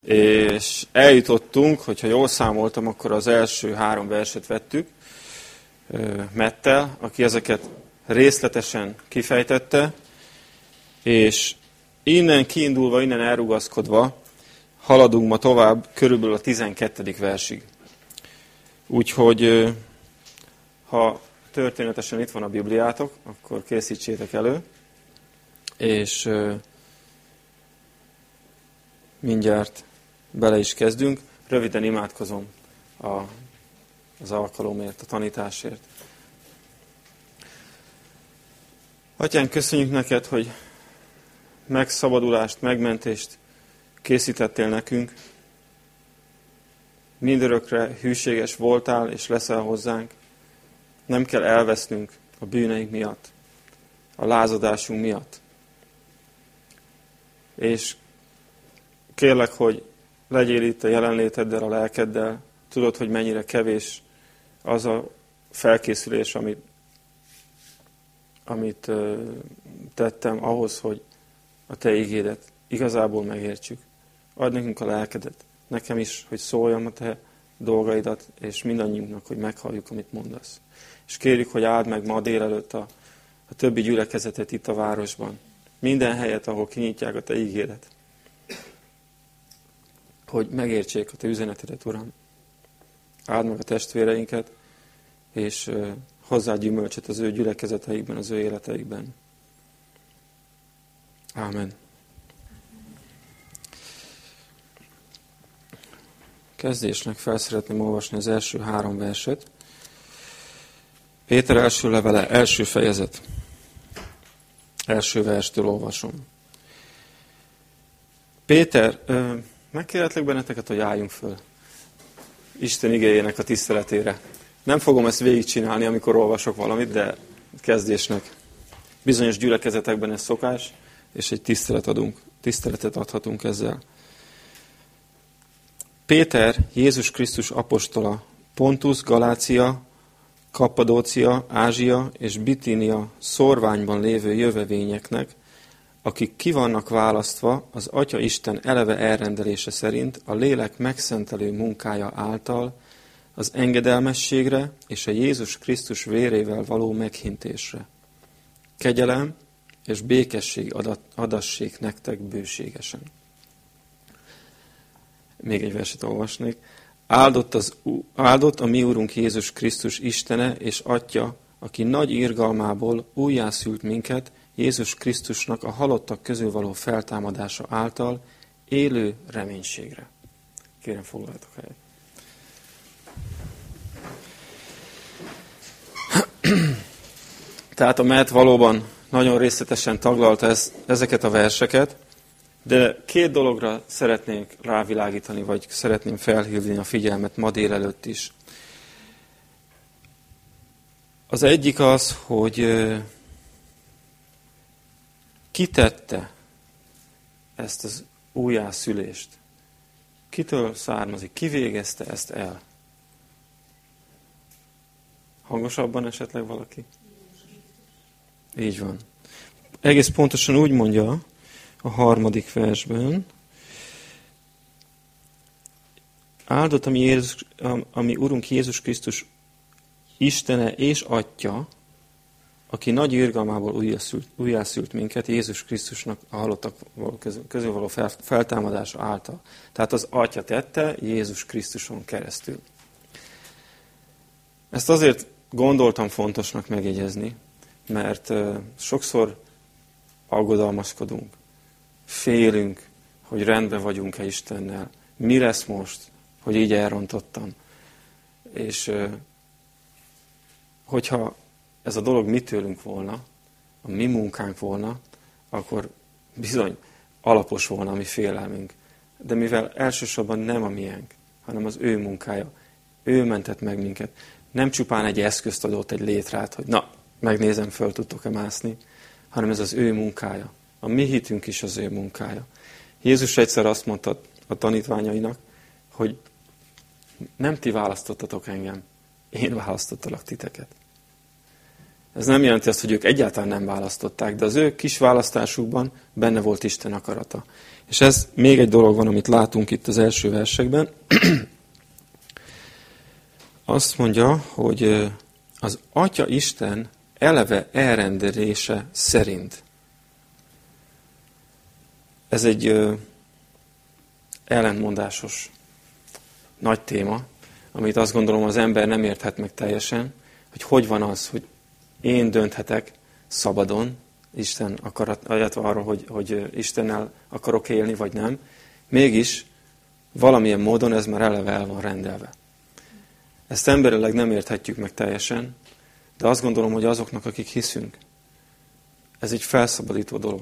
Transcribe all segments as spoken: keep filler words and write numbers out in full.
És eljutottunk, hogyha jól számoltam, akkor az első három verset vettük Mettel, aki ezeket részletesen kifejtette, és innen kiindulva, innen elrugaszkodva haladunk ma tovább körülbelül a tizenkettedik versig. Úgyhogy ha történetesen itt van a Bibliátok, akkor készítsétek elő, és mindjárt bele is kezdünk. Röviden imádkozom a, az alkalomért, a tanításért. Atyánk, köszönjük neked, hogy megszabadulást, megmentést készítettél nekünk. Mindörökre hűséges voltál és leszel hozzánk. Nem kell elvesznünk a bűneink miatt, a lázadásunk miatt. És kérlek, hogy legyél itt a jelenléteddel, a lelkeddel. Tudod, hogy mennyire kevés az a felkészülés, amit, amit tettem ahhoz, hogy a te igédet igazából megértsük. Add nekünk a lelkedet, nekem is, hogy szóljam a te dolgaidat, és mindannyiunknak, hogy meghalljuk, amit mondasz. És kérjük, hogy áld meg ma délelőtt a, a többi gyülekezetet itt a városban. Minden helyet, ahol kinyitják a te ígédet. Hogy megértsék a te üzenetedet, Uram. Áld meg a testvéreinket, és uh, hozzá gyümölcsöt az ő gyülekezeteikben, az ő életeikben. Ámen. Kezdésnek fel szeretném olvasni az első három verset. Péter első levele, első fejezet. Első verstől olvasom. Péter, megkérhetlek benneteket, hogy álljunk föl Isten igéjének a tiszteletére. Nem fogom ezt végigcsinálni, amikor olvasok valamit, de kezdésnek. Bizonyos gyülekezetekben ez szokás, és egy tisztelet adunk, tiszteletet adhatunk ezzel. Péter, Jézus Krisztus apostola, Pontus, Galácia, Kappadócia, Ázsia és Bitínia szórványban lévő jövevényeknek, akik ki vannak választva az Atya Isten eleve elrendelése szerint a lélek megszentelő munkája által az engedelmességre és a Jézus Krisztus vérével való meghintésre. Kegyelem és békesség adassék nektek bőségesen. Még egy verset olvasnék. Áldott, az, áldott a mi Úrunk Jézus Krisztus Istene és Atya, aki nagy irgalmából újjászült minket Jézus Krisztusnak a halottak közül való feltámadása által élő reménységre. Kérem, foglaljatok helyet. Tehát a Matt valóban nagyon részletesen taglalta ez, ezeket a verseket, de két dologra szeretnék rávilágítani, vagy szeretném felhívni a figyelmet ma délelőtt is. Az egyik az, hogy ki tette ezt az újjászülést? Kitől származik? Ki végezte ezt el? Hangosabban esetleg valaki? Így van. Egész pontosan úgy mondja a harmadik versben. Áldott a mi, Jézus, a mi Urunk Jézus Krisztus Istene és Atya, aki nagy irgalmából újjászült, újjászült minket Jézus Krisztusnak a halottak közül, közül való fel, feltámadása által. Tehát az Atya tette Jézus Krisztuson keresztül. Ezt azért gondoltam fontosnak megjegyezni, mert uh, sokszor aggodalmaskodunk, félünk, hogy rendben vagyunk-e Istennel, mi lesz most, hogy így elrontottam. És uh, hogyha ez a dolog mi tőlünk volna, a mi munkánk volna, akkor bizony alapos volna a mi félelmünk. De mivel elsősorban nem a miénk, hanem az ő munkája, ő mentett meg minket. Nem csupán egy eszközt adott, egy létrát, hogy na, megnézem, föl tudtok-e mászni, hanem ez az ő munkája. A mi hitünk is az ő munkája. Jézus egyszer azt mondta a tanítványainak, hogy nem ti választottatok engem, én választottalak titeket. Ez nem jelenti azt, hogy ők egyáltalán nem választották, de az ő kis választásukban benne volt Isten akarata. És ez még egy dolog van, amit látunk itt az első versekben. Azt mondja, hogy az Atya Isten eleve elrendelése szerint. Ez egy ö, ellentmondásos nagy téma, amit azt gondolom az ember nem érthet meg teljesen, hogy hogy van az, hogy én dönthetek szabadon, Isten akarat, illetve arról, hogy, hogy Istennel akarok élni, vagy nem. Mégis valamilyen módon ez már eleve el van rendelve. Ezt emberileg nem érthetjük meg teljesen, de azt gondolom, hogy azoknak, akik hiszünk, ez egy felszabadító dolog.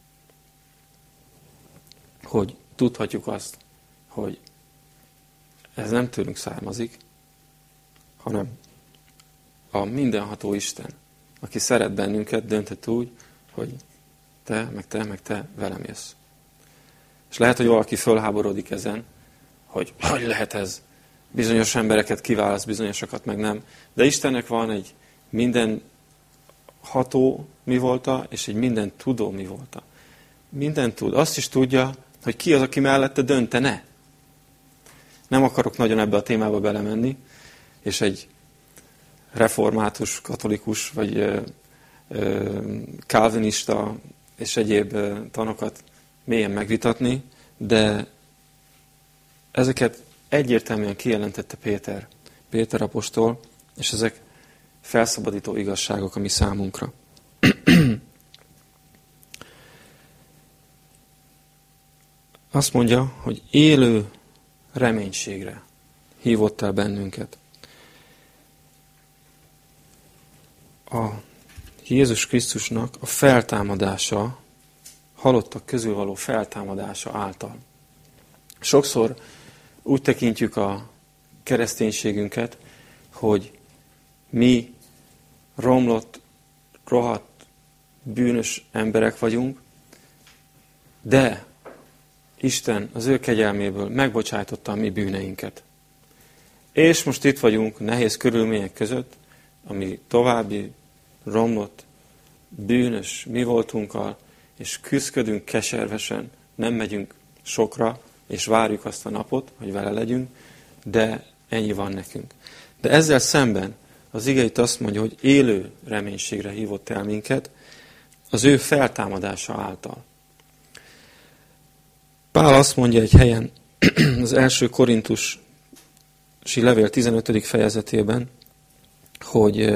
Hogy tudhatjuk azt, hogy ez nem tőlünk származik, hanem a mindenható Isten, aki szeret bennünket, dönthet úgy, hogy te, meg te, meg te velem jössz. És lehet, hogy valaki fölháborodik ezen, hogy hogy lehet ez? Bizonyos embereket kiválaszt, bizonyosakat meg nem. De Istennek van egy minden ható mi volta, és egy minden tudó mi volta. Minden tud. Azt is tudja, hogy ki az, aki mellette döntene. Nem akarok nagyon ebbe a témába belemenni, és egy református, katolikus, vagy ö, ö, kálvinista és egyéb ö, tanokat mélyen megvitatni, de ezeket egyértelműen kijelentette Péter, Péter apostol, és ezek felszabadító igazságok a mi számunkra. Azt mondja, hogy élő reménységre hívott el bennünket. A Jézus Krisztusnak a feltámadása, halottak közül való feltámadása által. Sokszor úgy tekintjük a kereszténységünket, hogy mi romlott, rohadt, bűnös emberek vagyunk, de Isten az ő kegyelméből megbocsájtotta a mi bűneinket. És most itt vagyunk nehéz körülmények között, ami további romlott, bűnös mi voltunkkal, és küszködünk keservesen, nem megyünk sokra, és várjuk azt a napot, hogy vele legyünk, de ennyi van nekünk. De ezzel szemben az ige itt azt mondja, hogy élő reménységre hívott el minket az ő feltámadása által. Pál azt mondja egy helyen, az első korintusi levél tizenötödik fejezetében, hogy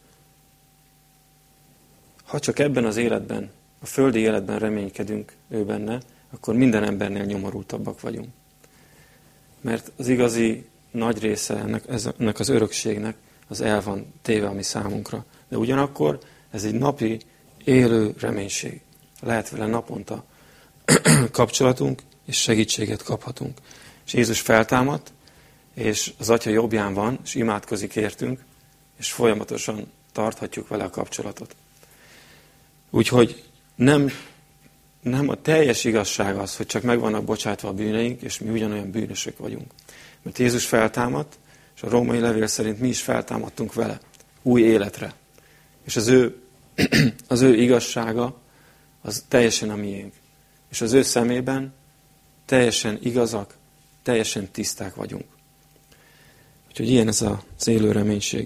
ha csak ebben az életben, a földi életben reménykedünk ő benne, akkor minden embernél nyomorultabbak vagyunk. Mert az igazi nagy része ennek, ennek az örökségnek az el van téve a mi számunkra. De ugyanakkor ez egy napi, élő reménység. Lehet vele naponta kapcsolatunk, és segítséget kaphatunk. És Jézus feltámadt, és az Atya jobbján van, és imádkozik értünk, és folyamatosan tarthatjuk vele a kapcsolatot. Úgyhogy nem, nem a teljes igazság az, hogy csak meg vannak bocsátva a bűneink, és mi ugyanolyan bűnösök vagyunk. Mert Jézus feltámadt, és a római levél szerint mi is feltámadtunk vele, új életre. És az ő, az ő igazsága az teljesen a miénk. És az ő szemében teljesen igazak, teljesen tiszták vagyunk. Úgyhogy ilyen ez az élő reménység.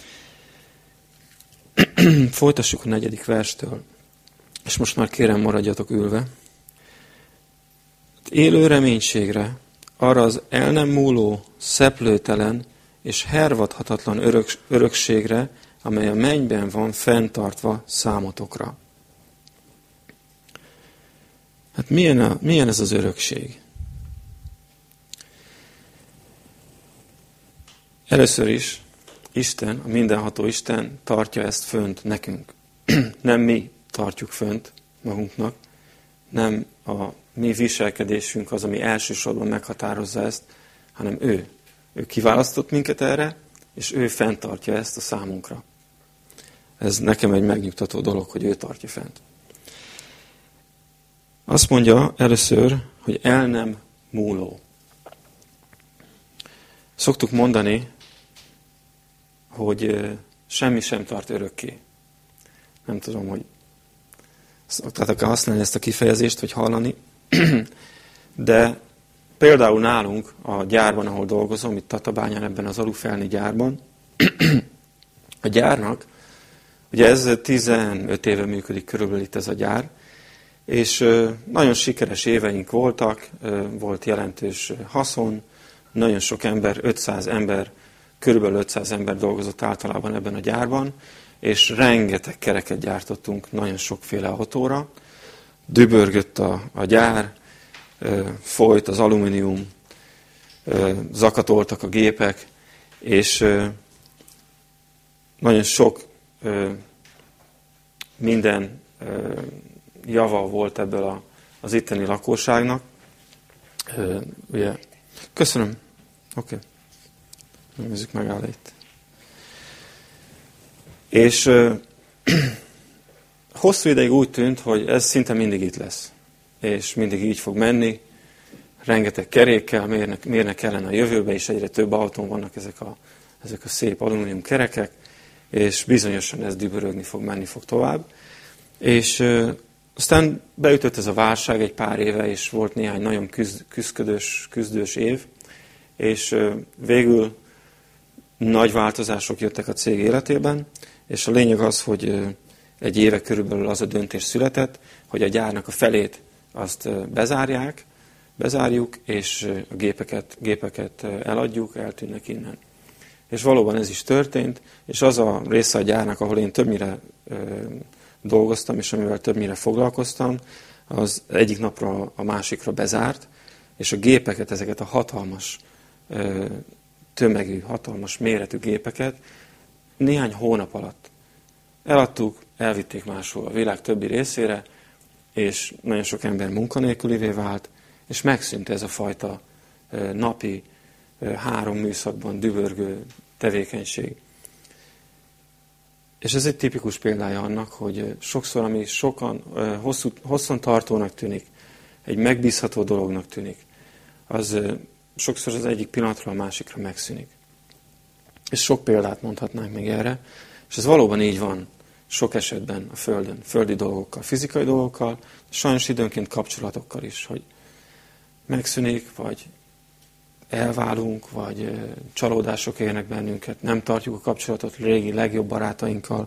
Folytassuk a negyedik verstől. És most már kérem, maradjatok ülve. Élő reménységre, arra az el nem múló, szeplőtelen és hervadhatatlan örök, örökségre, amely a mennyben van fenntartva számotokra. Hát milyen, a, milyen ez az örökség? Először is Isten, a mindenható Isten tartja ezt fönt nekünk. Nem mi tartjuk fönt magunknak, nem a mi viselkedésünk az, ami elsősorban meghatározza ezt, hanem ő. Ő kiválasztott minket erre, és ő fenntartja ezt a számunkra. Ez nekem egy megnyugtató dolog, hogy ő tartja fent. Azt mondja először, hogy el nem múló. Szoktuk mondani, hogy semmi sem tart örökké. Nem tudom, hogy szoktátok-e használni ezt a kifejezést, vagy hallani. De például nálunk a gyárban, ahol dolgozom, itt Tatabányán, ebben az alufelni gyárban, a gyárnak, ugye ez tizenöt éve működik körülbelül itt ez a gyár, és nagyon sikeres éveink voltak, volt jelentős haszon, nagyon sok ember, ötszáz ember, körülbelül ötszáz ember dolgozott általában ebben a gyárban, és rengeteg kereket gyártottunk nagyon sokféle autóra. Dübörgött a, a gyár, folyt az alumínium, zakatoltak a gépek, és nagyon sok minden java volt ebből a, az itteni lakosságnak. Ugye, köszönöm. Oké. Okay. Nézzük meg áll itt. És ö, hosszú ideig úgy tűnt, hogy ez szinte mindig itt lesz. És mindig így fog menni. Rengeteg kerékkel mérnek, mérnek ellen a jövőbe, és egyre több autón vannak ezek a, ezek a szép alumínium kerekek, és bizonyosan ez dübörögni fog, menni fog tovább. És ö, aztán beütött ez a válság egy pár éve, és volt néhány nagyon küzd, küzdködős, küzdős év, és ö, végül nagy változások jöttek a cég életében, és a lényeg az, hogy egy éve körülbelül az a döntés született, hogy a gyárnak a felét azt bezárják, bezárjuk, és a gépeket, gépeket eladjuk, eltűnnek innen. És valóban ez is történt, és az a része a gyárnak, ahol én többnyire dolgoztam, és amivel többnyire foglalkoztam, az egyik napra a másikra bezárt, és a gépeket, ezeket a hatalmas tömegű, hatalmas méretű gépeket néhány hónap alatt eladtuk, elvitték máshol a világ többi részére, és nagyon sok ember munkanélkülivé vált, és megszűnt ez a fajta napi, három műszakban dübörgő tevékenység. És ez egy tipikus példája annak, hogy sokszor, ami sokan hosszú, hosszan tartónak tűnik, egy megbízható dolognak tűnik, az sokszor az egyik pillanatról a másikra megszűnik. És sok példát mondhatnánk még erre, és ez valóban így van sok esetben a Földön, földi dolgokkal, fizikai dolgokkal, sajnos időnként kapcsolatokkal is, hogy megszűnik, vagy elválunk, vagy csalódások érnek bennünket, nem tartjuk a kapcsolatot régi, legjobb barátainkkal.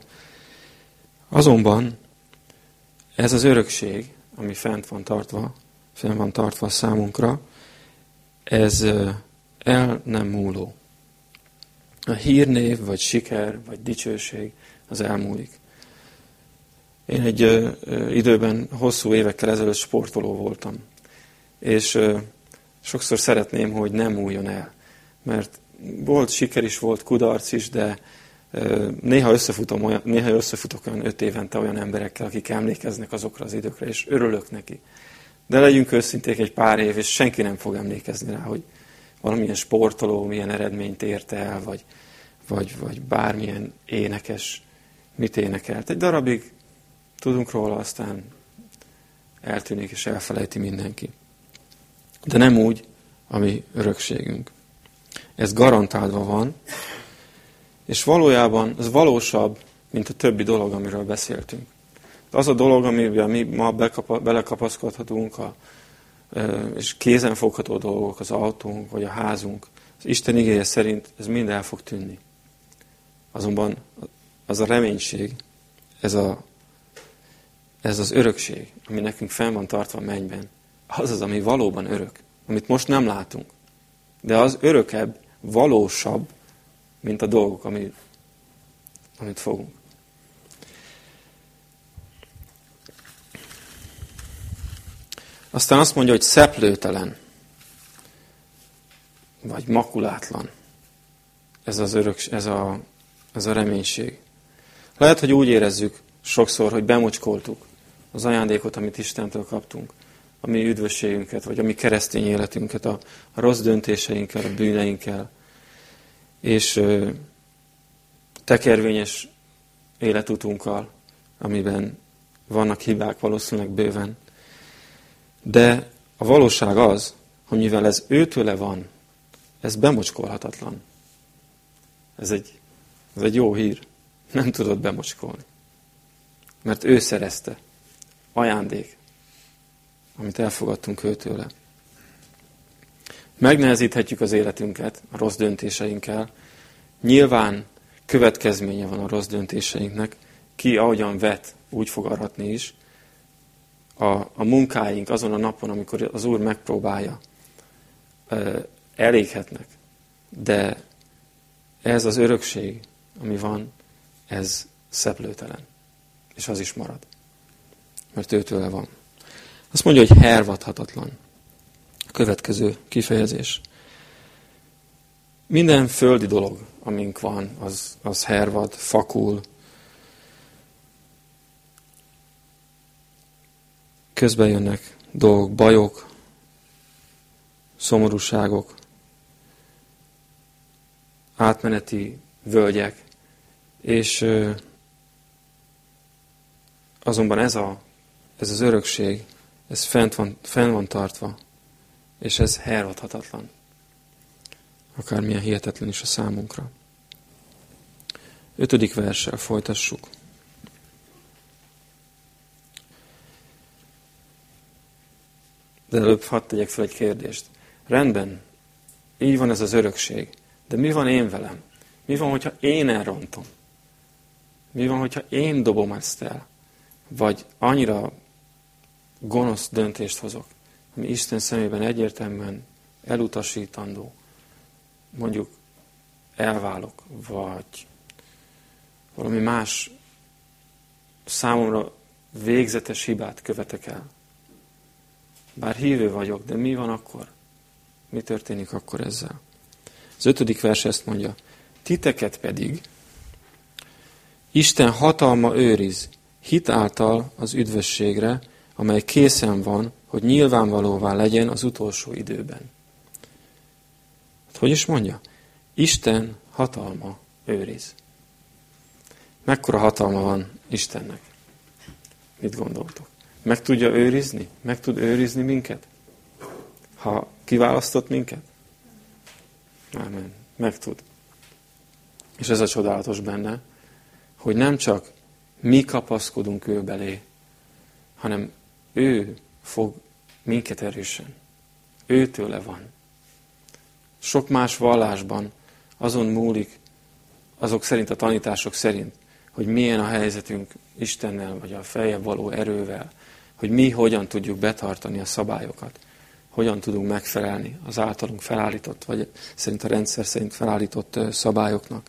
Azonban ez az örökség, ami fent van tartva, fent van tartva számunkra, ez el nem múló. A hírnév, vagy siker, vagy dicsőség, az elmúlik. Én egy ö, ö, időben, hosszú évekkel ezelőtt sportoló voltam. És ö, sokszor szeretném, hogy nem múljon el. Mert volt siker is, volt kudarc is, de ö, néha, összefutom olyan, néha összefutok olyan öt évente olyan emberekkel, akik emlékeznek azokra az időkre, és örülök neki. De legyünk őszinték, egy pár év, és senki nem fog emlékezni rá, hogy valamilyen sportoló milyen eredményt ért el, vagy, vagy, vagy bármilyen énekes mit énekelt. Egy darabig tudunk róla, aztán eltűnik és elfelejti mindenki. De nem úgy, a mi örökségünk. Ez garantálva van, és valójában ez valósabb, mint a többi dolog, amiről beszéltünk. Az a dolog, amiben mi ma belekapaszkodhatunk, a, és kézenfogható dolgok, az autónk, vagy a házunk, az Isten igéje szerint ez mind el fog tűnni. Azonban az a reménység, ez, a, ez az örökség, ami nekünk fenn van tartva a mennyben, az az, ami valóban örök, amit most nem látunk. De az örökebb, valósabb, mint a dolgok, amit, amit fogunk. Aztán azt mondja, hogy szeplőtelen, vagy makulátlan. Ez az örök, ez a, ez a reménység. Lehet, hogy úgy érezzük sokszor, hogy bemocskoltuk az ajándékot, amit Istentől kaptunk, a mi üdvösségünket, vagy a mi keresztény életünket, a, a rossz döntéseinkkel, a bűneinkkel, és ö, tekervényes életutunkkal, amiben vannak hibák valószínűleg bőven. De a valóság az, hogy mivel ez őtőle van, ez bemocskolhatatlan. Ez egy, ez egy jó hír. Nem tudod bemocskolni. mert ő szerezte. Ajándék, amit elfogadtunk őtőle. Megnehezíthetjük az életünket a rossz döntéseinkkel. Nyilván következménye van a rossz döntéseinknek. Ki ahogyan vet, úgy fog aratni is. A, a munkáink azon a napon, amikor az Úr megpróbálja, eléghetnek. De ez az örökség, ami van, ez szeplőtelen. És az is marad. Mert őtőle van. Azt mondja, hogy hervadhatatlan. A következő kifejezés. Minden földi dolog, amink van, az, az hervad, fakul. Közben jönnek dolgok, bajok, szomorúságok, átmeneti völgyek, és azonban ez, a, ez az örökség, ez fent van, fenn van tartva, és ez hervadhatatlan. Akármilyen hihetetlen is a számunkra. Ötödik verssel folytassuk. De előbb hadd tegyek fel egy kérdést. Rendben, így van ez az örökség, de mi van én velem? Mi van, hogyha én elrontom? Mi van, hogyha én dobom ezt el? Vagy annyira gonosz döntést hozok, ami Isten szemében egyértelműen elutasítandó. Mondjuk elválok, vagy valami más számomra végzetes hibát követek el. Bár hívő vagyok, de mi van akkor? Mi történik akkor ezzel? Az ötödik vers ezt mondja. Titeket pedig Isten hatalma őriz, hit által az üdvösségre, amely készen van, hogy nyilvánvalóvá legyen az utolsó időben. Hogy is mondja? Isten hatalma őriz. Mekkora hatalma van Istennek? Mit gondoltok? Meg tudja őrizni? Meg tud őrizni minket? Ha kiválasztott minket? Amen. Meg tud. És ez a csodálatos benne, hogy nem csak mi kapaszkodunk ő belé, hanem ő fog minket erősen. Őtőle van. Sok más vallásban azon múlik, azok szerint, a tanítások szerint, hogy milyen a helyzetünk Istennel, vagy a feljebb való erővel, hogy mi hogyan tudjuk betartani a szabályokat, hogyan tudunk megfelelni az általunk felállított, vagy szerint a rendszer szerint felállított szabályoknak.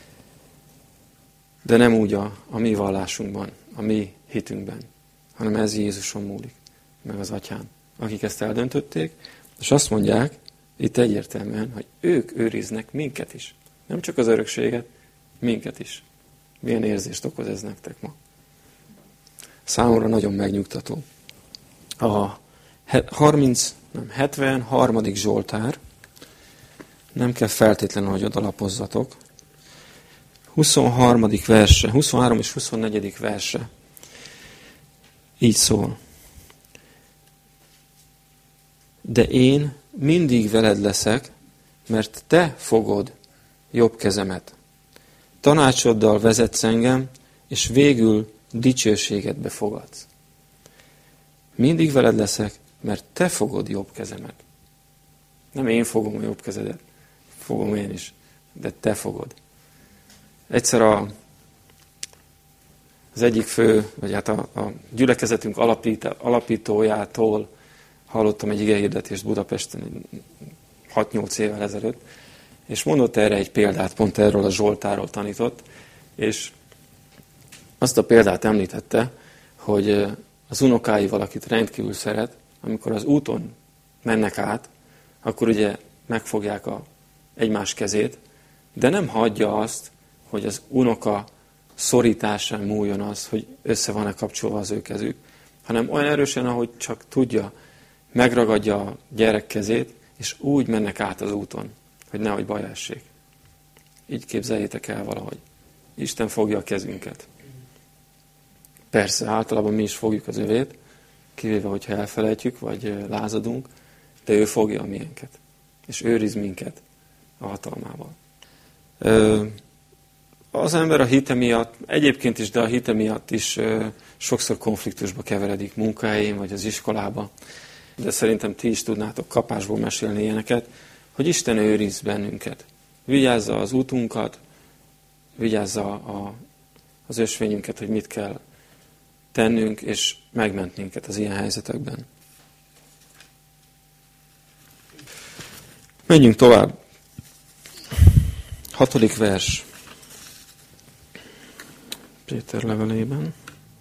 De nem úgy a, a mi vallásunkban, a mi hitünkben, hanem ez Jézuson múlik, meg az Atyán, akik ezt eldöntötték, és azt mondják, itt egyértelműen, hogy ők őriznek minket is. Nem csak az örökséget, minket is. Milyen érzést okoz ez nektek ma? Számomra nagyon megnyugtató. A harminc, nem, hetvenharmadik Zsoltár, nem kell feltétlenül, hogy odalapozzatok. huszonharmadik verse, huszonhárom és huszonnegyedik verse. Így szól. De én mindig veled leszek, mert te fogod jobb kezemet. Tanácsoddal vezetsz engem, és végül dicsőségedbe fogadsz. Mindig veled leszek, mert te fogod jobb kezemet. Nem én fogom a jobb kezedet, fogom én is, de te fogod. Egyszer a, az egyik fő, vagy hát a, a gyülekezetünk alapít, alapítójától hallottam egy igehirdetést Budapesten hat-nyolc évvel ezelőtt, és mondott erre egy példát, pont erről a Zsoltáról tanított, és azt a példát említette, hogy az unokáival, akit rendkívül szeret, amikor az úton mennek át, akkor ugye megfogják a egymás kezét, de nem hagyja azt, hogy az unoka szorításán múljon az, hogy össze van-e kapcsolva az ő kezük, hanem olyan erősen, ahogy csak tudja, megragadja a gyerek kezét, és úgy mennek át az úton, hogy nehogy baj essék. Így képzeljétek el valahogy. Isten fogja a kezünket. Persze, általában mi is fogjuk az övét, kivéve, hogyha elfelejtjük, vagy lázadunk, de ő fogja a miénket. És őriz minket a hatalmával. az ember a hite miatt, egyébként is, de a hite miatt is ö, sokszor konfliktusba keveredik munkahelyén, vagy az iskolába. De szerintem ti is tudnátok kapásból mesélni ilyeneket, hogy Isten őriz bennünket. Vigyázza az útunkat, vigyázza a, az ösvényünket, hogy mit kell tennünk, és megment minket az ilyen helyzetekben. Menjünk tovább. Hatodik vers. Péter levelében.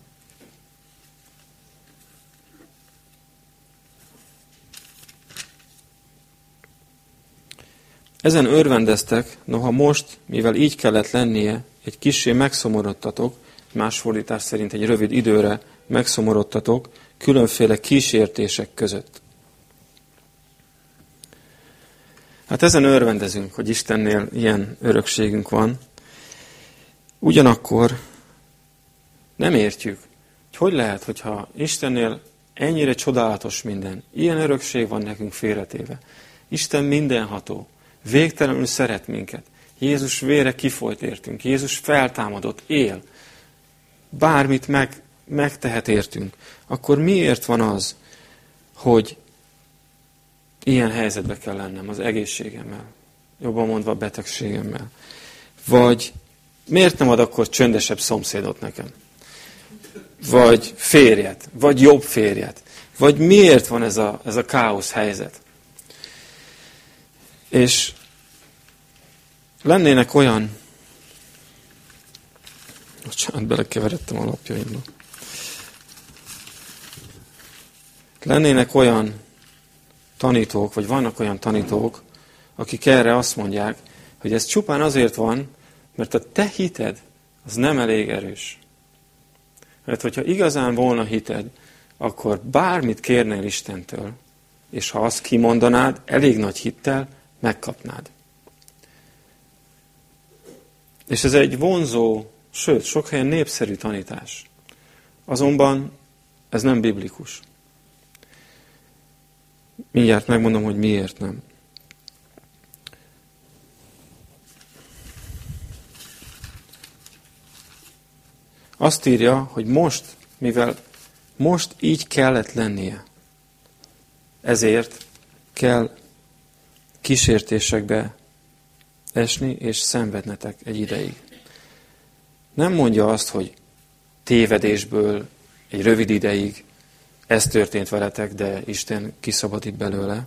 Ezen örvendeztek, noha most, mivel így kellett lennie, egy kissé megszomorodtatok, más fordítás szerint egy rövid időre megszomorodtatok, különféle kísértések között. Hát ezen örvendezünk, hogy Istennél ilyen örökségünk van. Ugyanakkor nem értjük, hogy hogy lehet, hogyha Istennél ennyire csodálatos minden, ilyen örökség van nekünk félretéve. Isten mindenható, végtelenül szeret minket. Jézus vére kifolyt értünk, Jézus feltámadott, él. Bármit meg, megtehet értünk. Akkor miért van az, hogy ilyen helyzetbe kell lennem az egészségemmel, jobban mondva a betegségemmel? Vagy miért nem ad akkor csöndesebb szomszédot nekem? Vagy férjet, vagy jobb férjet? Vagy miért van ez a, ez a káosz helyzet? És lennének olyan, bocsánat, belekeveredtem a lapjaimba. Lennének olyan tanítók, vagy vannak olyan tanítók, akik erre azt mondják, hogy ez csupán azért van, mert a te hited az nem elég erős. Mert hogyha igazán volna hited, akkor bármit kérnél Istentől, és ha azt kimondanád, elég nagy hittel, megkapnád. És ez egy vonzó, sőt, sok helyen népszerű tanítás. Azonban ez nem biblikus. Mindjárt megmondom, hogy miért nem. Azt írja, hogy most, mivel most így kellett lennie, ezért kell kísértésekbe esni, és szenvednetek egy ideig. Nem mondja azt, hogy tévedésből egy rövid ideig ez történt veletek, de Isten kiszabadít belőle.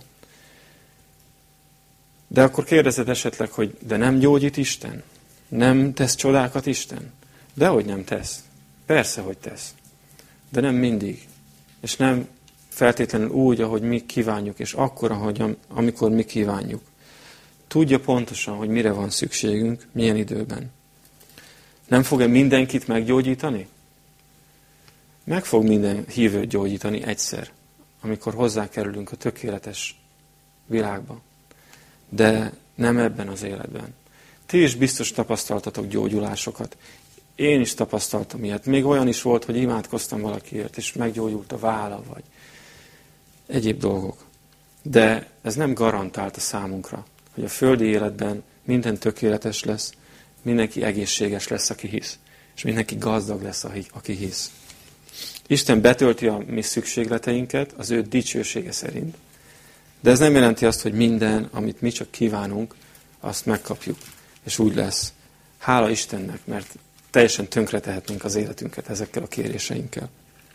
De akkor kérdezed esetleg, hogy de nem gyógyít Isten? Nem tesz csodákat Isten? Dehogy nem tesz. Persze, hogy tesz. De nem mindig. És nem feltétlenül úgy, ahogy mi kívánjuk, és akkor, ahogy, amikor mi kívánjuk. Tudja pontosan, hogy mire van szükségünk, milyen időben. Nem fog-e mindenkit meggyógyítani? Meg fog minden hívőt gyógyítani egyszer, amikor hozzákerülünk a tökéletes világba. De nem ebben az életben. Ti is biztos tapasztaltatok gyógyulásokat. Én is tapasztaltam ilyet. Még olyan is volt, hogy imádkoztam valakiért, és meggyógyult a válla, vagy egyéb dolgok. De ez nem garantált a számunkra, hogy a földi életben minden tökéletes lesz, mindenki egészséges lesz, aki hisz. És mindenki gazdag lesz, aki hisz. Isten betölti a mi szükségleteinket az ő dicsősége szerint. De ez nem jelenti azt, hogy minden, amit mi csak kívánunk, azt megkapjuk. És úgy lesz. Hála Istennek, mert teljesen tönkretehetnénk az életünket ezekkel a kéréseinkkel.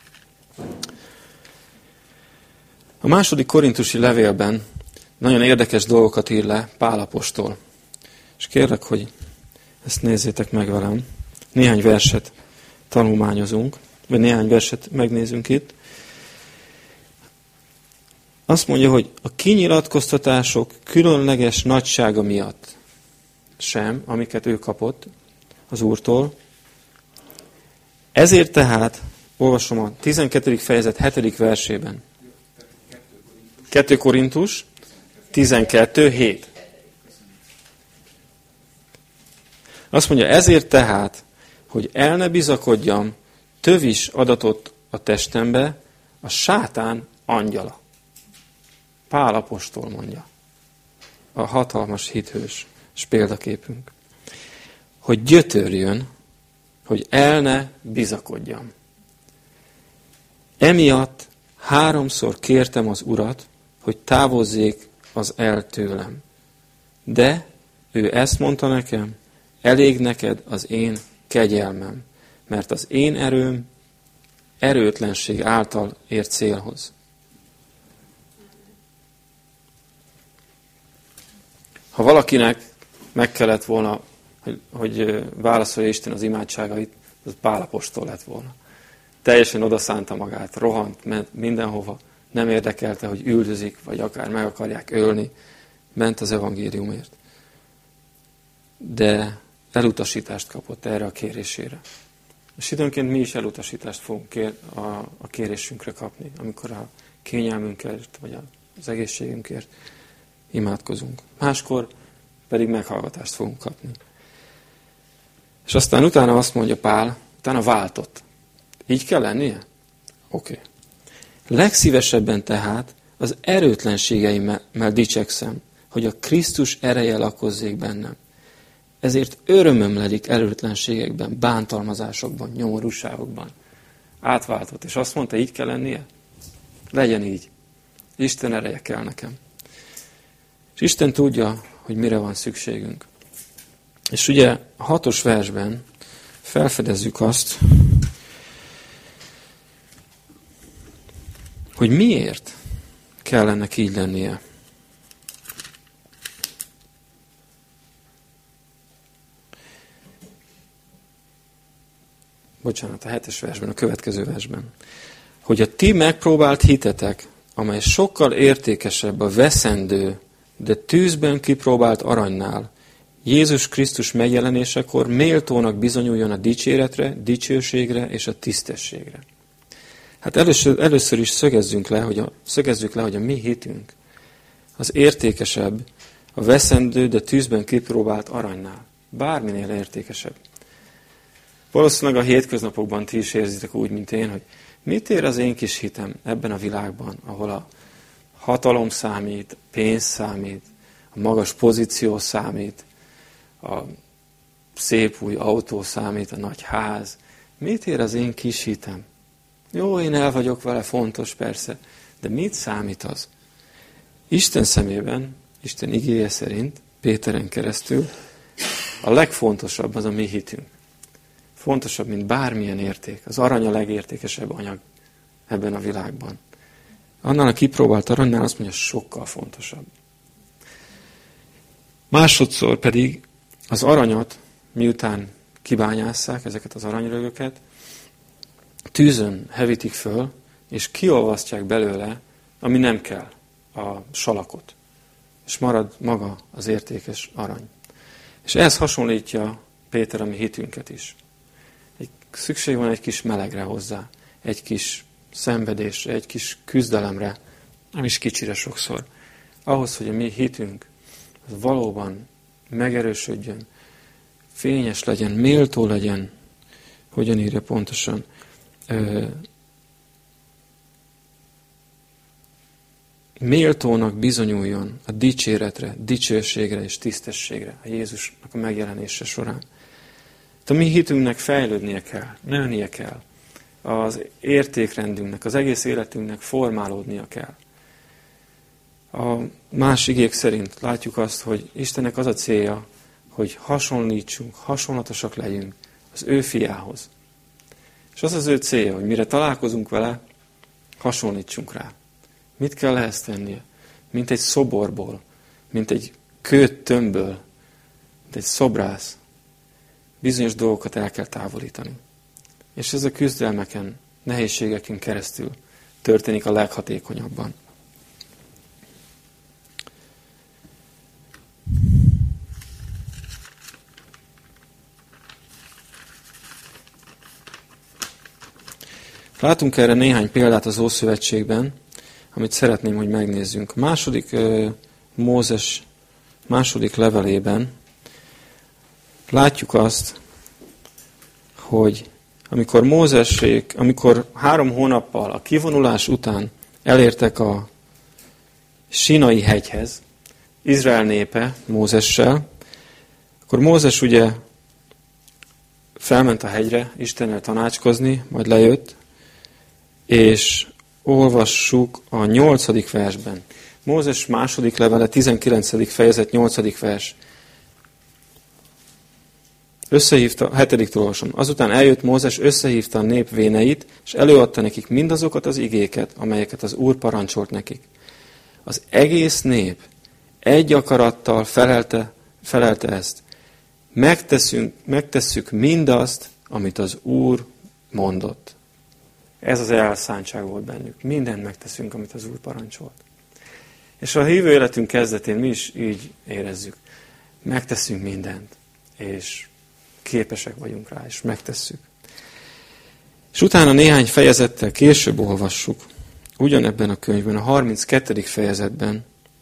A második korintusi levélben nagyon érdekes dolgokat ír le Pál apostol. És kérlek, hogy ezt nézzétek meg velem. Néhány verset tanulmányozunk, vagy néhány verset megnézünk itt. Azt mondja, hogy a kinyilatkoztatások különleges nagysága miatt sem, amiket ő kapott az Úrtól. Ezért tehát, olvasom a tizenkettedik fejezet hetedik versében. kettő Korintus tizenkettő hét. Azt mondja, ezért tehát, hogy el ne bizakodjam, tövis adatot a testembe, a sátán angyala. Pál apostol mondja. A hatalmas hithős és példaképünk. hogy gyötörjön, hogy el ne bizakodjam. Emiatt háromszor kértem az Urat, hogy távozzék az el tőlem. De ő ezt mondta nekem, elég neked az én kegyelmem, mert az én erőm erőtlenség által ér célhoz. Ha valakinek meg kellett volna, hogy, hogy válaszolja Isten az imádságait, az Pál apostol lett volna. Teljesen odaszánta magát, rohant, ment mindenhova, nem érdekelte, hogy üldözik, vagy akár meg akarják ölni, ment az evangéliumért. De elutasítást kapott erre a kérésére. És időnként mi is elutasítást fogunk kér, a, a kérésünkre kapni, amikor a kényelmünkért, vagy az egészségünkért imádkozunk. Máskor pedig meghallgatást fogunk kapni. És aztán utána azt mondja Pál, utána váltott. Így kell lennie? Oké. Okay. Legszívesebben tehát az erőtlenségeimmel dicsekszem, hogy a Krisztus ereje lakozzék bennem. Ezért örömöm lelik erőtlenségekben, bántalmazásokban, nyomorúságokban. Átváltott, és azt mondta, így kell lennie? Legyen így. Isten ereje kell nekem. És Isten tudja, hogy mire van szükségünk. És ugye a hatos versben felfedezzük azt, hogy miért kell ennek így lennie. Bocsánat, a hetes versben, a következő versben. Hogy a ti megpróbált hitetek, amely sokkal értékesebb a veszendő, de tűzben kipróbált aranynál, Jézus Krisztus megjelenésekor méltónak bizonyuljon a dicséretre, dicsőségre és a tisztességre. Hát először, először is szögezzünk le, hogy a, szögezzük le, hogy a mi hitünk az értékesebb a veszendő, de tűzben kipróbált aranynál. Bárminél értékesebb. Valószínűleg a hétköznapokban ti is érzitek úgy, mint én, hogy mit ér az én kis hitem ebben a világban, ahol a hatalom számít, pénz számít, a magas pozíció számít, a szép új autó számít, a nagy ház. Mit ér az én kis hitem? Jó, én el vagyok vele, fontos persze, de mit számít az? Isten szemében, Isten igéje szerint, Péteren keresztül, a legfontosabb az a mi hitünk. Fontosabb, mint bármilyen érték. Az arany a legértékesebb anyag ebben a világban. Annál a kipróbált aranynál azt mondja, sokkal fontosabb. Másodszor pedig az aranyat, miután kibányásszák ezeket az aranyrögöket, tűzön hevítik föl, és kiolvasztják belőle, ami nem kell, a salakot. És marad maga az értékes arany. És ehhez hasonlítja Péter a mi hitünket is. Egy, szükség van egy kis melegre hozzá, egy kis szenvedésre, egy kis küzdelemre, nem is kicsire sokszor. Ahhoz, hogy a mi hitünk az valóban megerősödjön, fényes legyen, méltó legyen, hogyan írja pontosan, méltónak bizonyuljon a dicséretre, dicsőségre és tisztességre a Jézusnak a megjelenése során. A mi hitünknek fejlődnie kell, nőnie kell. Az értékrendünknek, az egész életünknek formálódnia kell. A más igék szerint látjuk azt, hogy Istennek az a célja, hogy hasonlítsunk, hasonlatosak legyünk az ő fiához. És az az ő célja, hogy mire találkozunk vele, hasonlítsunk rá. Mit kell ehhez tennie? Mint egy szoborból, mint egy kőtömbből, mint egy szobrász. Bizonyos dolgokat el kell távolítani. És ez a küzdelmeken, nehézségeken keresztül történik a leghatékonyabban. Látunk erre néhány példát az Ószövetségben, amit szeretném, hogy megnézzünk. A második uh, Mózes második levelében látjuk azt, hogy amikor Mózesék, amikor három hónappal a kivonulás után elértek a Sinai hegyhez, Izrael népe Mózessel, akkor Mózes ugye felment a hegyre Istennel tanácskozni, majd lejött, és olvassuk a nyolcadik versben. Mózes második levele, tizenkilencedik fejezet, nyolcadik vers. Összehívta, hetediktől olvasom. Azután eljött Mózes, összehívta a nép véneit, és előadta nekik mindazokat az igéket, amelyeket az Úr parancsolt nekik. Az egész nép egy akarattal felelte, felelte ezt. Megteszünk, megtesszük mindazt, amit az Úr mondott. Ez az elszántság volt bennük. Mindent megteszünk, amit az Úr parancsolt. És a hívő életünk kezdetén mi is így érezzük. Megteszünk mindent, és képesek vagyunk rá, és megtesszük. És utána néhány fejezettel később olvassuk, ugyanebben a könyvben, a harminckettedik fejezetben,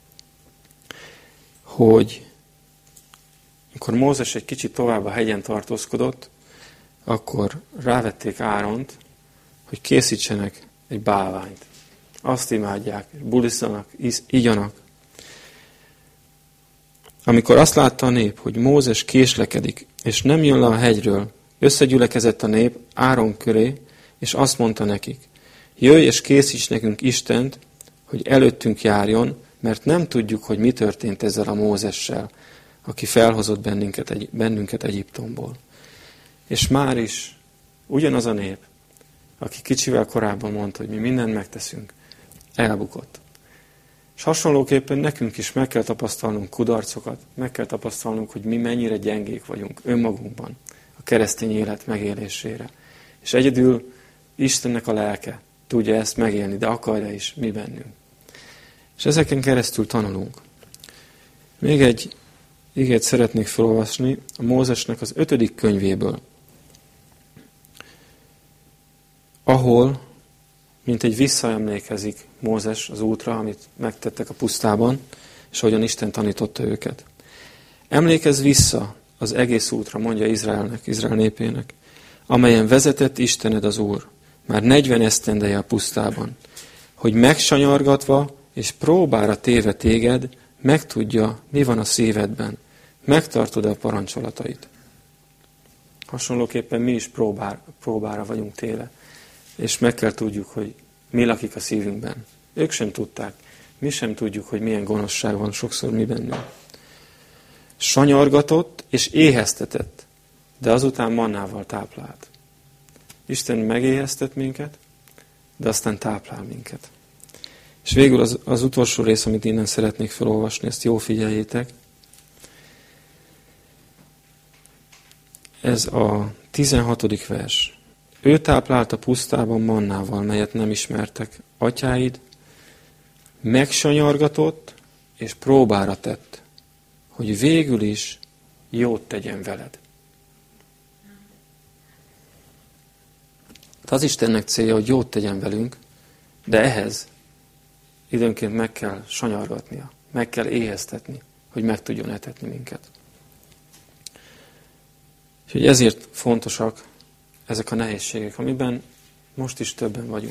hogy amikor Mózes egy kicsit tovább a hegyen tartózkodott, akkor rávették Áront, hogy készítsenek egy bálványt. Azt imádják, buliszanak, igyanak. Amikor azt látta a nép, hogy Mózes késlekedik, és nem jön le a hegyről, összegyülekezett a nép Áron köré, és azt mondta nekik, jöjj és készíts nekünk Istent, hogy előttünk járjon, mert nem tudjuk, hogy mi történt ezzel a Mózessel, aki felhozott bennünket, egy, bennünket Egyiptomból. És már is ugyanaz a nép, aki kicsivel korábban mondta, hogy mi mindent megteszünk, elbukott. És hasonlóképpen nekünk is meg kell tapasztalnunk kudarcokat, meg kell tapasztalnunk, hogy mi mennyire gyengék vagyunk önmagunkban a keresztény élet megélésére. És egyedül Istennek a lelke tudja ezt megélni, de akarja is mi bennünk. És ezeken keresztül tanulunk. Még egy igét szeretnék felolvasni a Mózesnek az ötödik könyvéből, ahol mint egy visszaemlékezik Mózes az útra, amit megtettek a pusztában, és hogyan Isten tanította őket. Emlékezz vissza az egész útra, mondja Izraelnek, Izrael népének, amelyen vezetett Istened az Úr, már negyven esztendeje a pusztában, hogy megsanyargatva és próbára téve téged, megtudja, mi van a szívedben, megtartod-e a parancsolatait. Hasonlóképpen mi is próbár, próbára vagyunk téve. És meg kell tudjuk, hogy mi lakik a szívünkben. Ők sem tudták. Mi sem tudjuk, hogy milyen gonoszság van sokszor mi bennünk. Sanyargatott és éheztetett, de azután mannával táplált. Isten megéheztet minket, de aztán táplál minket. És végül az, az utolsó rész, amit innen szeretnék felolvasni, ezt jó figyeljétek. Ez a tizenhatodik vers. Ő táplált a pusztában mannával, melyet nem ismertek atyáid, megsanyargatott és próbára tett, hogy végül is jót tegyen veled. Az Istennek célja, hogy jót tegyen velünk, de ehhez időnként meg kell sanyargatnia, meg kell éheztetni, hogy meg tudjon etetni minket. Úgyhogy ezért fontosak ezek a nehézségek, amiben most is többen vagyunk.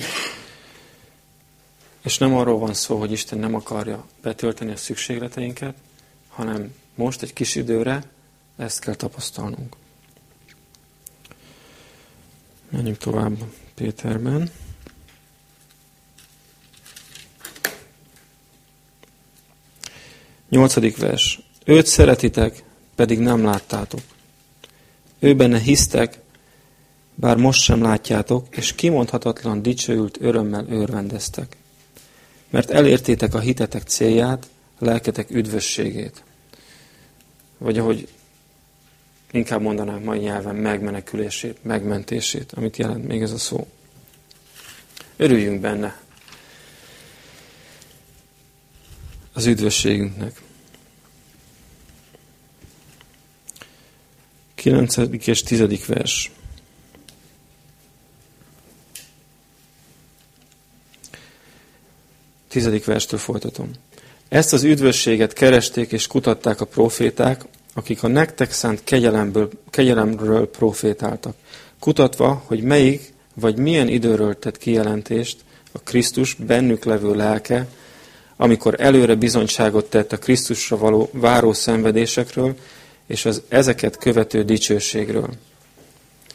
És nem arról van szó, hogy Isten nem akarja betölteni a szükségleteinket, hanem most egy kis időre ezt kell tapasztalnunk. Menjünk tovább Péterben. Nyolcadik vers. Őt szeretitek, pedig nem láttátok. Ő benne hisztek, bár most sem látjátok, és kimondhatatlan dicsőült örömmel örvendeztek. Mert elértétek a hitetek célját, a lelketek üdvösségét. Vagy ahogy inkább mondanánk mai nyelven, megmenekülését, megmentését, amit jelent még ez a szó. Örüljünk benne az üdvösségünknek. kilencedik és tizedik vers. Tizedik verstől folytatom. Ezt az üdvösséget keresték és kutatták a proféták, akik a nektek szánt kegyelemből, kegyelemről profétáltak, kutatva, hogy melyik vagy milyen időről tett kijelentést a Krisztus bennük levő lelke, amikor előre bizonyságot tett a Krisztusra való váró szenvedésekről és az ezeket követő dicsőségről.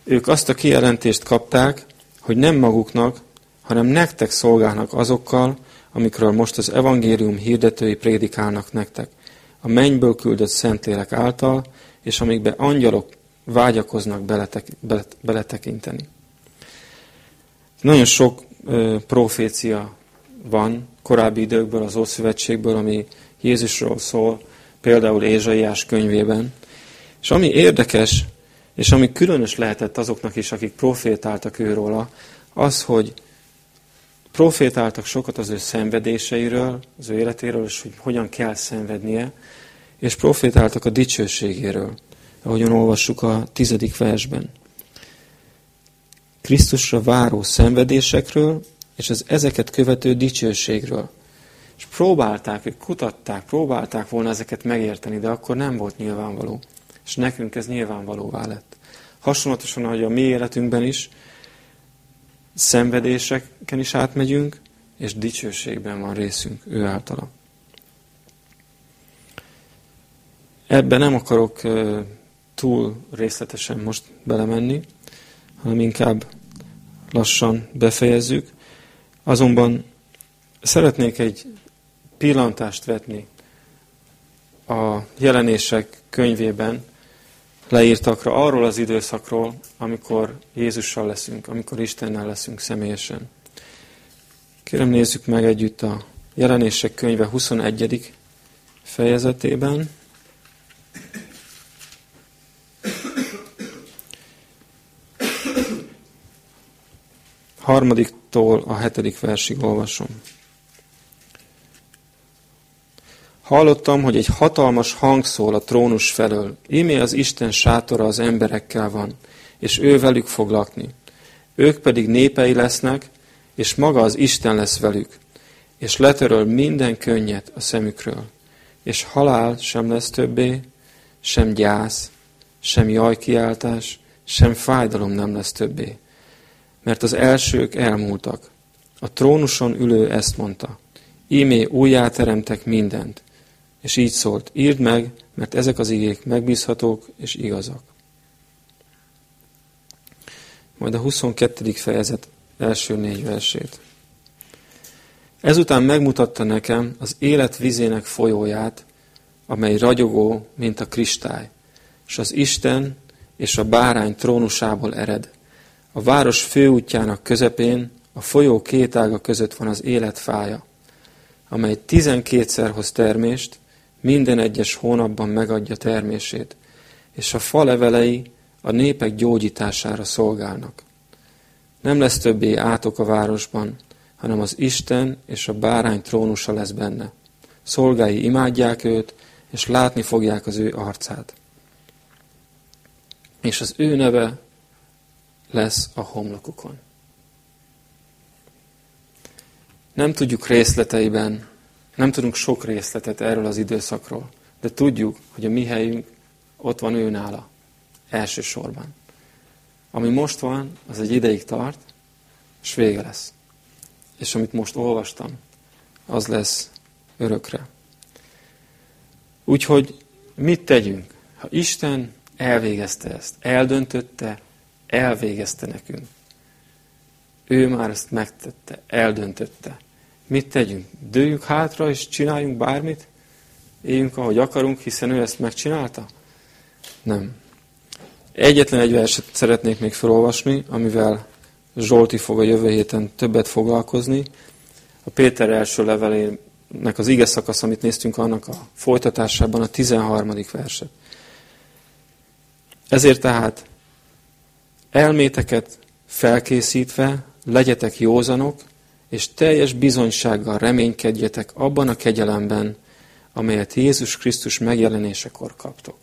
Ők azt a kijelentést kapták, hogy nem maguknak, hanem nektek szolgálnak azokkal, amikről most az evangélium hirdetői prédikálnak nektek, a mennyből küldött Szentlélek által, és amikbe angyalok vágyakoznak beletek, beletekinteni. Nagyon sok ö, profécia van korábbi időkből, az Ószövetségből, ami Jézusról szól, például Ézsaiás könyvében. És ami érdekes, és ami különös lehetett azoknak is, akik profétáltak őróla, az, hogy profétáltak sokat az ő szenvedéseiről, az ő életéről, és hogy hogyan kell szenvednie, és profétáltak a dicsőségéről, ahogyan olvassuk a tizedik versben. Krisztusra váró szenvedésekről, és az ezeket követő dicsőségről. És próbálták, ők kutatták, próbálták volna ezeket megérteni, de akkor nem volt nyilvánvaló. És nekünk ez nyilvánvalóvá lett. Hasonlatosan, ahogy a mi életünkben is, szenvedéseken is átmegyünk, és dicsőségben van részünk ő általa. Ebben nem akarok túl részletesen most belemenni, hanem inkább lassan befejezzük. Azonban szeretnék egy pillantást vetni a Jelenések könyvében leírtakra, arról az időszakról, amikor Jézussal leszünk, amikor Istennel leszünk személyesen. Kérem, nézzük meg együtt a Jelenések könyve huszonegyedik fejezetében. Harmadiktól a hetedik versig olvasom. Hallottam, hogy egy hatalmas hang szól a trónus felől. Íme az Isten sátora az emberekkel van, és ő velük fog lakni. Ők pedig népei lesznek, és maga az Isten lesz velük, és letöröl minden könnyet a szemükről. És halál sem lesz többé, sem gyász, sem jajkiáltás, sem fájdalom nem lesz többé. Mert az elsők elmúltak. A trónuson ülő ezt mondta. Ímé újjáteremtek mindent. És így szólt, írd meg, mert ezek az igék megbízhatók és igazak. Majd a huszonkettedik fejezet első négy versét. Ezután megmutatta nekem az élet vizének folyóját, amely ragyogó, mint a kristály, és az Isten és a bárány trónusából ered. A város főútjának közepén, a folyó két ága között van az élet fája, amely tizenkétszer hoz termést, minden egyes hónapban megadja termését, és a fa levelei a népek gyógyítására szolgálnak. Nem lesz többé átok a városban, hanem az Isten és a bárány trónusa lesz benne. Szolgái imádják őt, és látni fogják az ő arcát. És az ő neve lesz a homlokukon. Nem tudjuk részleteiben, nem tudunk sok részletet erről az időszakról, de tudjuk, hogy a mi helyünk ott van ő nála, elsősorban. Ami most van, az egy ideig tart, és vége lesz. És amit most olvastam, az lesz örökre. Úgyhogy mit tegyünk? Ha Isten elvégezte ezt, eldöntötte, elvégezte nekünk. Ő már ezt megtette, eldöntötte. Mit tegyünk? Dőljünk hátra, és csináljunk bármit? Éljünk, ahogy akarunk, hiszen ő ezt megcsinálta? Nem. Egyetlen egy verset szeretnék még felolvasni, amivel Zsolti fog a jövő héten többet foglalkozni. A Péter első levelének az ige szakasz, amit néztünk, annak a folytatásában a tizenharmadik verset. Ezért tehát elméteket felkészítve legyetek józanok, és teljes bizonysággal reménykedjetek abban a kegyelemben, amelyet Jézus Krisztus megjelenésekor kaptok.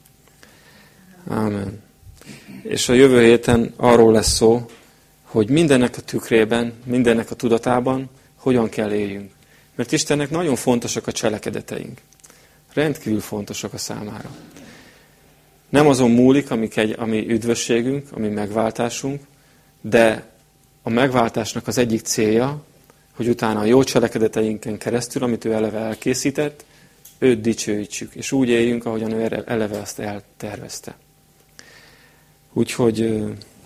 Ámen. És a jövő héten arról lesz szó, hogy mindennek a tükrében, mindennek a tudatában hogyan kell éljünk. Mert Istennek nagyon fontosak a cselekedeteink. Rendkívül fontosak a számára. Nem azon múlik, ami, kegy, ami üdvösségünk, ami megváltásunk, de a megváltásnak az egyik célja, hogy utána a jó cselekedeteinken keresztül, amit ő eleve elkészített, őt dicsőítsük, és úgy éljünk, ahogyan ő eleve azt eltervezte. Úgyhogy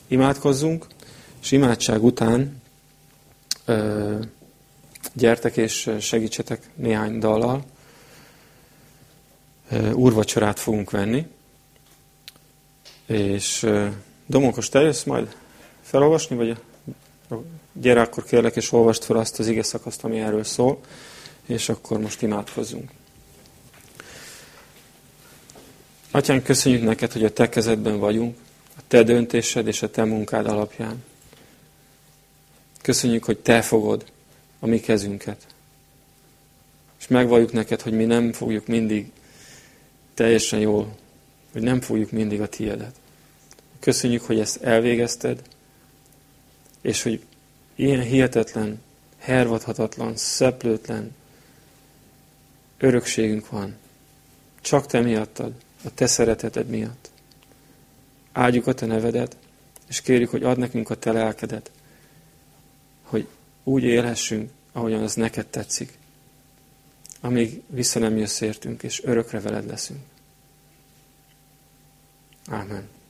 imádkozzunk, és imádság után ö, gyertek és segítsetek néhány dallal. Ö, úrvacsorát fogunk venni, és ö, Domokos, te jössz majd felolvasni, vagy gyere, akkor kérlek, és olvast fel azt az ige szakaszt, ami erről szól, és akkor most imádkozzunk. Atyánk, köszönjük neked, hogy a te kezedben vagyunk, a te döntésed és a te munkád alapján. Köszönjük, hogy te fogod a mi kezünket. És megvalljuk neked, hogy mi nem fogjuk mindig teljesen jól, hogy nem fogjuk mindig a tiédet. Köszönjük, hogy ezt elvégezted, és hogy ilyen hihetetlen, hervadhatatlan, szeplőtlen örökségünk van. Csak te miattad, a te szereteted miatt. Áldjuk a te nevedet, és kérjük, hogy add nekünk a te lelkedet, hogy úgy élhessünk, ahogyan az neked tetszik, amíg vissza nem jössz értünk, és örökre veled leszünk. Ámen.